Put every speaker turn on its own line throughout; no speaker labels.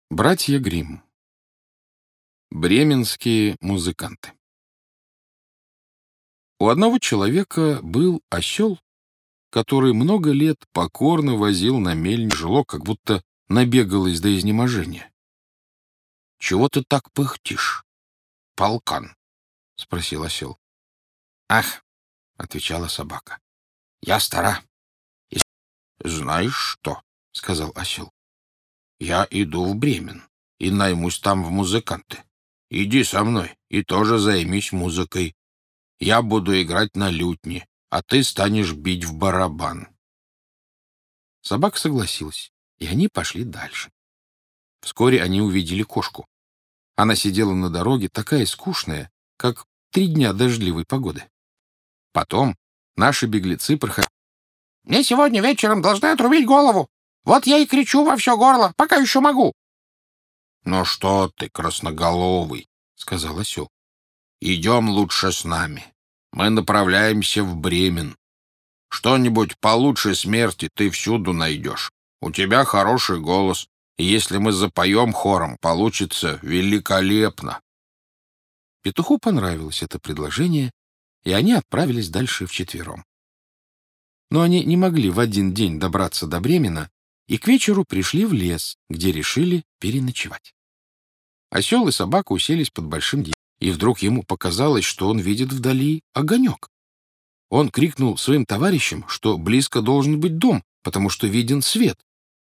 Братья Гримм. Бременские музыканты. У одного человека был осел, который много лет покорно возил на мельнице, тяжело, как будто набегалось до изнеможения. — Чего ты так пыхтишь, полкан? — спросил осел. — Ах, — отвечала собака, — я стара. — Знаешь что? — сказал осел. — Я иду в Бремен и наймусь там в музыканты. Иди со мной и тоже займись музыкой. Я буду играть на лютне, а ты станешь бить в барабан. Собака согласилась, и они пошли дальше. Вскоре они увидели кошку. Она сидела на дороге, такая скучная, как 3 дня дождливой погоды. Потом наши беглецы проходили. — Мне сегодня вечером должны отрубить голову. Вот я и кричу во все горло, пока еще могу. — Ну что ты, красноголовый, — сказал осел. — Идем лучше с нами. Мы направляемся в Бремен. Что-нибудь получше смерти ты всюду найдешь. У тебя хороший голос, и если мы запоем хором, получится великолепно. Петуху понравилось это предложение, и они отправились дальше вчетвером. Но они не могли в один день добраться до Бремена, и к вечеру пришли в лес, где решили переночевать. Осел и собака уселись под большим деревом, и вдруг ему показалось, что он видит вдали огонек. Он крикнул своим товарищам, что близко должен быть дом, потому что виден свет.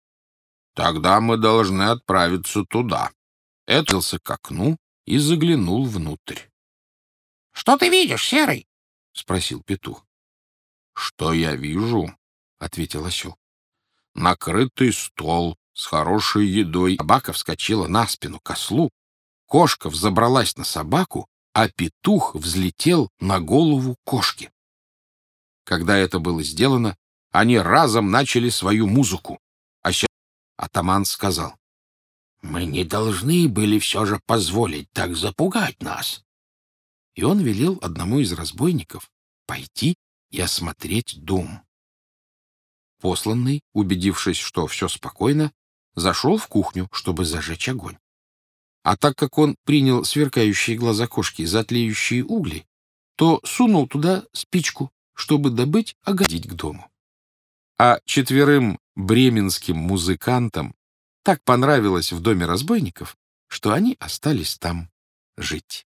«Тогда мы должны отправиться туда». Отправился к окну и заглянул внутрь. «Что ты видишь, Серый?» — спросил петух. «Что я вижу?» — ответил осел. «Накрытый стол с хорошей едой». Собака вскочила на спину к ослу, кошка взобралась на собаку, а петух взлетел на голову кошки. Когда это было сделано, они разом начали свою музыку. Атаман сказал: «Мы не должны были все же позволить так запугать нас». И он велел одному из разбойников пойти и осмотреть дом. Посланный, убедившись, что все спокойно, зашел в кухню, чтобы зажечь огонь. А так как он принял сверкающие глаза кошки за тлеющие угли, то сунул туда спичку, чтобы добыть огонь к дому. А 4 бременским музыкантам так понравилось в доме разбойников, что они остались там жить.